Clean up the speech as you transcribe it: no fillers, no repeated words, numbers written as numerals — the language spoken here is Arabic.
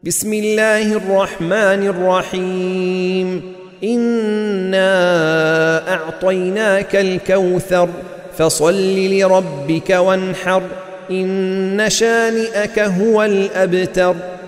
بسم الله الرحمن الرحيم إنا أعطيناك الكوثر فصل لربك وانحر إن شانئك هو الأبتر